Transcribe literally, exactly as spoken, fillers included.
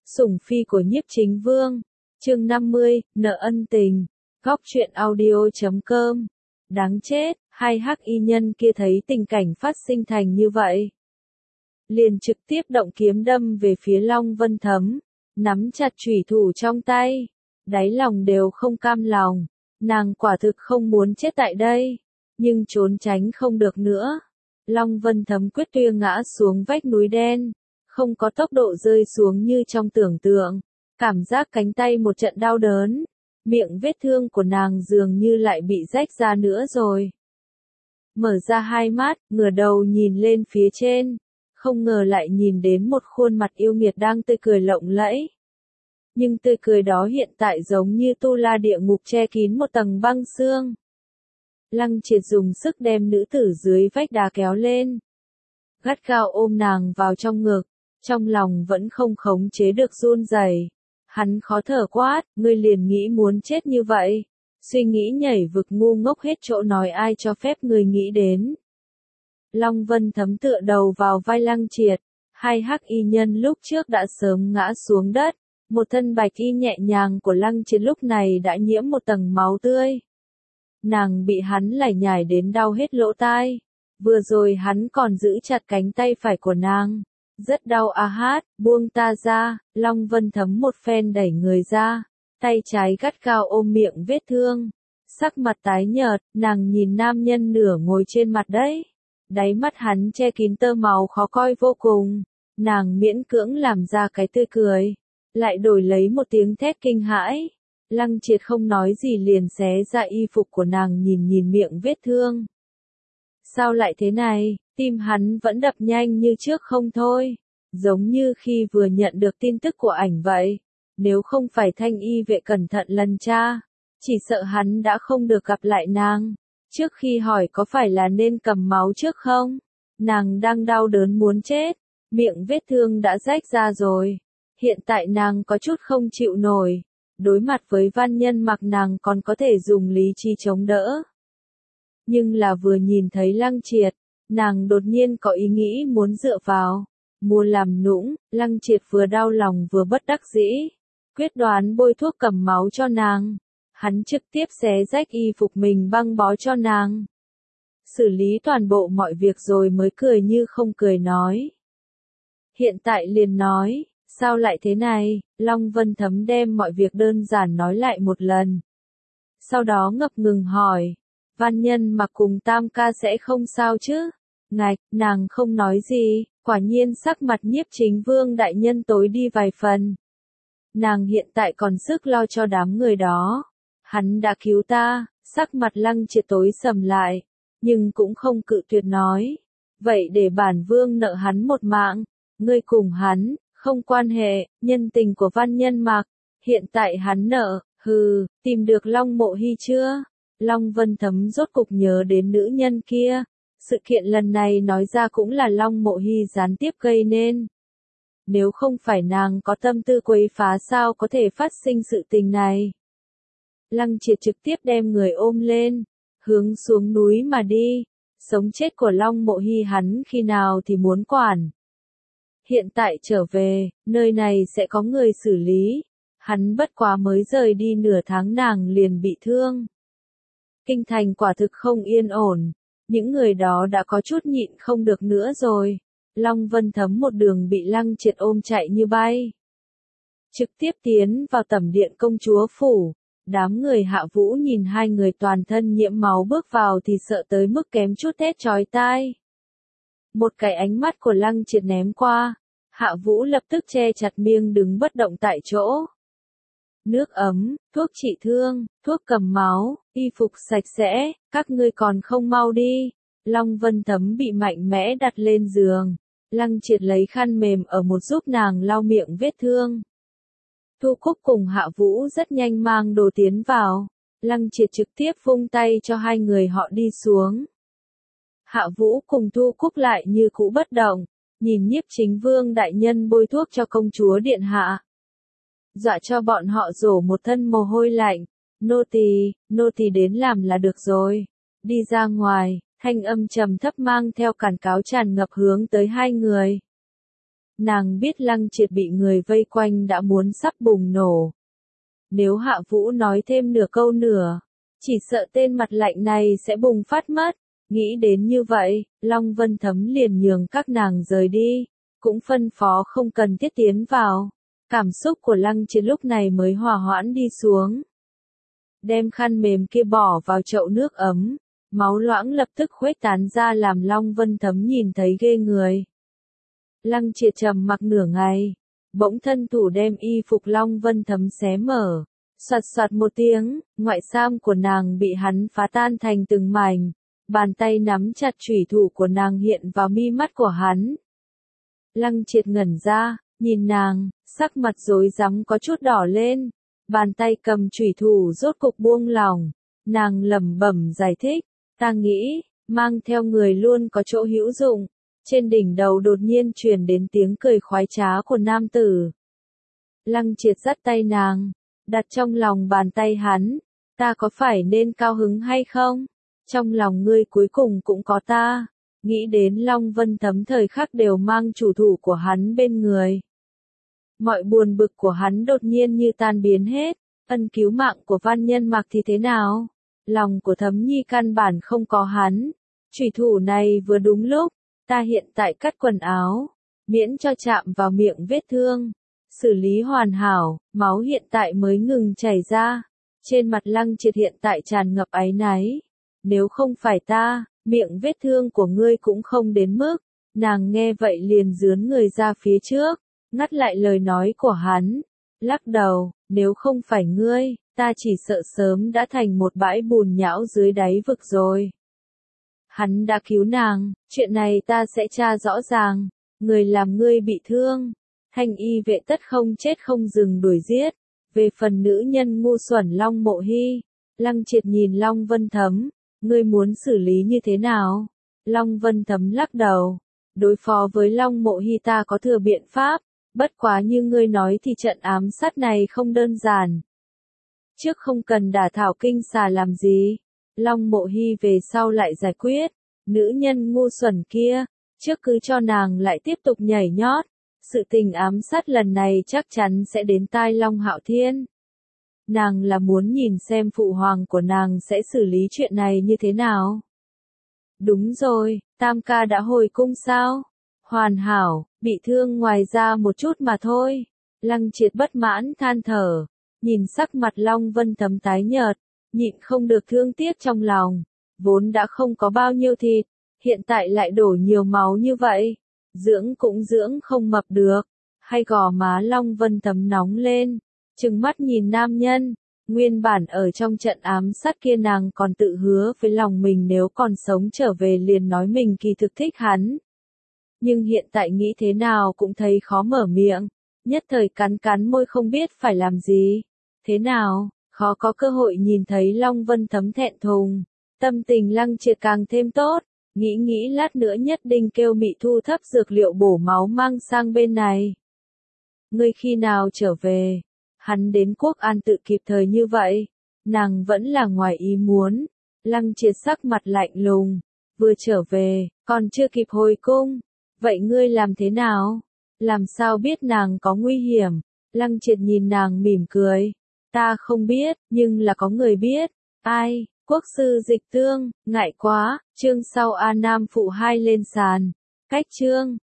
Sủng phi của Nhiếp Chính Vương, chương năm mươi, nợ ân tình, góc truyện audio chấm com. Đáng chết, hai hắc y nhân kia thấy tình cảnh phát sinh thành như vậy, liền trực tiếp động kiếm đâm về phía Long Vân Thấm, nắm chặt chủy thủ trong tay, đáy lòng đều không cam lòng, nàng quả thực không muốn chết tại đây, nhưng trốn tránh không được nữa. Long Vân Thấm quyết tuyệt ngã xuống vách núi đen, không có tốc độ rơi xuống như trong tưởng tượng, cảm giác cánh tay một trận đau đớn, miệng vết thương của nàng dường như lại bị rách ra nữa rồi. Mở ra hai mắt, ngửa đầu nhìn lên phía trên, không ngờ lại nhìn đến một khuôn mặt yêu nghiệt đang tươi cười lộng lẫy. Nhưng tươi cười đó hiện tại giống như tu la địa ngục che kín một tầng băng xương. Lăng Triệt dùng sức đem nữ tử dưới vách đá kéo lên, gắt gao ôm nàng vào trong ngực, trong lòng vẫn không khống chế được run rẩy. Hắn khó thở quát, ngươi liền nghĩ muốn chết như vậy, suy nghĩ nhảy vực ngu ngốc hết chỗ nói ai cho phép ngươi nghĩ đến. Long Vân Thấm tựa đầu vào vai Lăng Triệt, hai hắc y nhân lúc trước đã sớm ngã xuống đất, một thân bạch y nhẹ nhàng của Lăng Triệt lúc này đã nhiễm một tầng máu tươi. Nàng bị hắn lải nhải đến đau hết lỗ tai, vừa rồi hắn còn giữ chặt cánh tay phải của nàng. Rất đau a hát, buông ta ra. Long Vân Thấm một phen đẩy người ra, tay trái gắt gao ôm miệng vết thương, sắc mặt tái nhợt, nàng nhìn nam nhân nửa ngồi trên mặt đấy, đáy mắt hắn che kín tơ máu khó coi vô cùng, nàng miễn cưỡng làm ra cái tươi cười, lại đổi lấy một tiếng thét kinh hãi. Lăng Triệt không nói gì liền xé ra y phục của nàng nhìn nhìn miệng vết thương. Sao lại thế này? Tim hắn vẫn đập nhanh như trước không thôi, giống như khi vừa nhận được tin tức của ảnh vậy. Nếu không phải thanh y vệ cẩn thận lần tra, chỉ sợ hắn đã không được gặp lại nàng. Trước khi hỏi có phải là nên cầm máu trước không? Nàng đang đau đớn muốn chết, miệng vết thương đã rách ra rồi. Hiện tại nàng có chút không chịu nổi, đối mặt với Văn Nhân Mặc nàng còn có thể dùng lý trí chống đỡ. Nhưng là vừa nhìn thấy Lăng Triệt, nàng đột nhiên có ý nghĩ muốn dựa vào, muốn làm nũng. Lăng Triệt vừa đau lòng vừa bất đắc dĩ, quyết đoán bôi thuốc cầm máu cho nàng. Hắn trực tiếp xé rách y phục mình băng bó cho nàng. Xử lý toàn bộ mọi việc rồi mới cười như không cười nói. Hiện tại liền nói, sao lại thế này? Long Vân Thấm đem mọi việc đơn giản nói lại một lần. Sau đó ngập ngừng hỏi, Văn Nhân Mặc cùng Tam ca sẽ không sao chứ? Ngạch, nàng không nói gì, quả nhiên sắc mặt Nhiếp Chính Vương đại nhân tối đi vài phần. Nàng hiện tại còn sức lo cho đám người đó. Hắn đã cứu ta. Sắc mặt Lăng Triệt tối sầm lại, nhưng cũng không cự tuyệt nói. Vậy để bản vương nợ hắn một mạng, ngươi cùng hắn, không quan hệ, nhân tình của Văn Nhân Mặc, hiện tại hắn nợ, hừ, tìm được Long Mộ Hy chưa? Long Vân Thấm rốt cục nhớ đến nữ nhân kia. Sự kiện lần này nói ra cũng là Long Mộ Hy gián tiếp gây nên. Nếu không phải nàng có tâm tư quấy phá sao có thể phát sinh sự tình này. Lăng Triệt trực tiếp đem người ôm lên, hướng xuống núi mà đi. Sống chết của Long Mộ Hy hắn khi nào thì muốn quản. Hiện tại trở về, nơi này sẽ có người xử lý. Hắn bất quá mới rời đi nửa tháng nàng liền bị thương. Kinh thành quả thực không yên ổn. Những người đó đã có chút nhịn không được nữa rồi. Long Vân Thấm một đường bị Lăng Triệt ôm chạy như bay. Trực tiếp tiến vào tẩm điện công chúa phủ. Đám người Hạ Vũ nhìn hai người toàn thân nhiễm máu bước vào thì sợ tới mức kém chút thét chói tai. Một cái ánh mắt của Lăng Triệt ném qua. Hạ Vũ lập tức che chặt miệng đứng bất động tại chỗ. Nước ấm, thuốc trị thương, thuốc cầm máu, y phục sạch sẽ, các ngươi còn không mau đi. Long Vân Thấm bị mạnh mẽ đặt lên giường. Lăng Triệt lấy khăn mềm ở một giúp nàng lau miệng vết thương. Thu Cúc cùng Hạ Vũ rất nhanh mang đồ tiến vào. Lăng Triệt trực tiếp vung tay cho hai người họ đi xuống. Hạ Vũ cùng Thu Cúc lại như cũ bất động, nhìn Nhiếp Chính Vương đại nhân bôi thuốc cho công chúa điện hạ. Dọa cho bọn họ rổ một thân mồ hôi lạnh. Nô tỳ, nô tỳ đến làm là được rồi. Đi ra ngoài, thanh âm trầm thấp mang theo cản cáo tràn ngập hướng tới hai người. Nàng biết Lăng Triệt bị người vây quanh đã muốn sắp bùng nổ. Nếu Hạ Vũ nói thêm nửa câu nữa, chỉ sợ tên mặt lạnh này sẽ bùng phát mất. Nghĩ đến như vậy, Long Vân Thấm liền nhường các nàng rời đi, cũng phân phó không cần thiết tiến vào. Cảm xúc của Lăng Triệt lúc này mới hòa hoãn đi xuống. Đem khăn mềm kia bỏ vào chậu nước ấm, máu loãng lập tức khuếch tán ra làm Long Vân Thấm nhìn thấy ghê người. Lăng Triệt trầm mặc nửa ngày, bỗng thân thủ đem y phục Long Vân Thấm xé mở, soạt soạt một tiếng, ngoại sam của nàng bị hắn phá tan thành từng mảnh, bàn tay nắm chặt chủy thủ của nàng hiện vào mi mắt của hắn. Lăng Triệt ngẩn ra, nhìn nàng, sắc mặt rối rắm có chút đỏ lên, bàn tay cầm chủy thủ rốt cục buông lỏng, nàng lẩm bẩm giải thích, ta nghĩ, mang theo người luôn có chỗ hữu dụng. Trên đỉnh đầu đột nhiên truyền đến tiếng cười khoái trá của nam tử. Lăng Triệt dắt tay nàng, đặt trong lòng bàn tay hắn, ta có phải nên cao hứng hay không? Trong lòng ngươi cuối cùng cũng có ta. Nghĩ đến Long Vân Thấm thời khắc đều mang chủ thủ của hắn bên người. Mọi buồn bực của hắn đột nhiên như tan biến hết, ân cứu mạng của Văn Nhân Mặc thì thế nào? Lòng của Thấm Nhi căn bản không có hắn. Chủy thủ này vừa đúng lúc, ta hiện tại cắt quần áo, miễn cho chạm vào miệng vết thương. Xử lý hoàn hảo, máu hiện tại mới ngừng chảy ra. Trên mặt Lăng Triệt hiện tại tràn ngập áy náy. Nếu không phải ta, miệng vết thương của ngươi cũng không đến mức. Nàng nghe vậy liền dướn người ra phía trước, ngắt lại lời nói của hắn. Lắc đầu, nếu không phải ngươi, ta chỉ sợ sớm đã thành một bãi bùn nhão dưới đáy vực rồi. Hắn đã cứu nàng, chuyện này ta sẽ tra rõ ràng. Người làm ngươi bị thương, Thanh y vệ tất không chết không dừng đuổi giết. Về phần nữ nhân ngu xuẩn Long Mộ Hy, Lăng Triệt nhìn Long Vân Thấm, ngươi muốn xử lý như thế nào? Long Vân Thấm lắc đầu, đối phó với Long Mộ Hy ta có thừa biện pháp, bất quá như ngươi nói thì trận ám sát này không đơn giản. Trước không cần đả thảo kinh xà làm gì, Long Mộ Hy về sau lại giải quyết, nữ nhân ngu xuẩn kia, trước cứ cho nàng lại tiếp tục nhảy nhót. Sự tình ám sát lần này chắc chắn sẽ đến tai Long Hạo Thiên. Nàng là muốn nhìn xem phụ hoàng của nàng sẽ xử lý chuyện này như thế nào. Đúng rồi, Tam ca đã hồi cung sao? Hoàn hảo, bị thương ngoài ra một chút mà thôi. Lăng Triệt bất mãn than thở, nhìn sắc mặt Long Vân Thấm tái nhợt, nhịn không được thương tiếc trong lòng. Vốn đã không có bao nhiêu thịt, hiện tại lại đổ nhiều máu như vậy. Dưỡng cũng dưỡng không mập được, hay gò má Long Vân Thấm nóng lên, trừng mắt nhìn nam nhân. Nguyên bản ở trong trận ám sát kia nàng còn tự hứa với lòng mình nếu còn sống trở về liền nói mình kỳ thực thích hắn. Nhưng hiện tại nghĩ thế nào cũng thấy khó mở miệng, nhất thời cắn cắn môi không biết phải làm gì. Thế nào, khó có cơ hội nhìn thấy Long Vân Thấm thẹn thùng, tâm tình Lăng Triệt càng thêm tốt. Nghĩ nghĩ lát nữa nhất định kêu Mị thu thấp dược liệu bổ máu mang sang bên này. Ngươi khi nào trở về? Hắn đến Quốc An tự kịp thời như vậy. Nàng vẫn là ngoài ý muốn. Lăng Triệt sắc mặt lạnh lùng. Vừa trở về, còn chưa kịp hồi cung. Vậy ngươi làm thế nào? Làm sao biết nàng có nguy hiểm? Lăng Triệt nhìn nàng mỉm cười. Ta không biết, nhưng là có người biết. Ai? Quốc sư Dịch Tương, ngại quá, chương sau A Nam phụ hai lên sàn. Cách chương